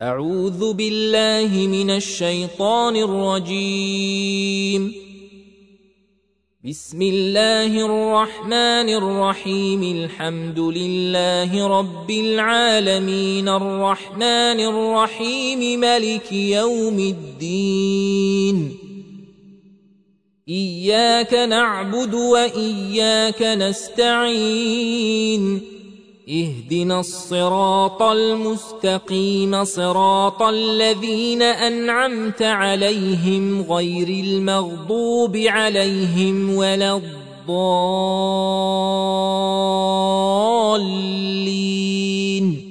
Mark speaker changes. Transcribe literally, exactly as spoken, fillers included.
Speaker 1: أعوذ بالله من الشيطان الرجيم. بسم الله الرحمن الرحيم. الحمد لله رب العالمين الرحمن الرحيم ملك يوم الدين. إياك نعبد وإياك نستعين. اهدنا الصراط المستقيم صراط الذين أنعمت عليهم غير المغضوب عليهم ولا الضالين.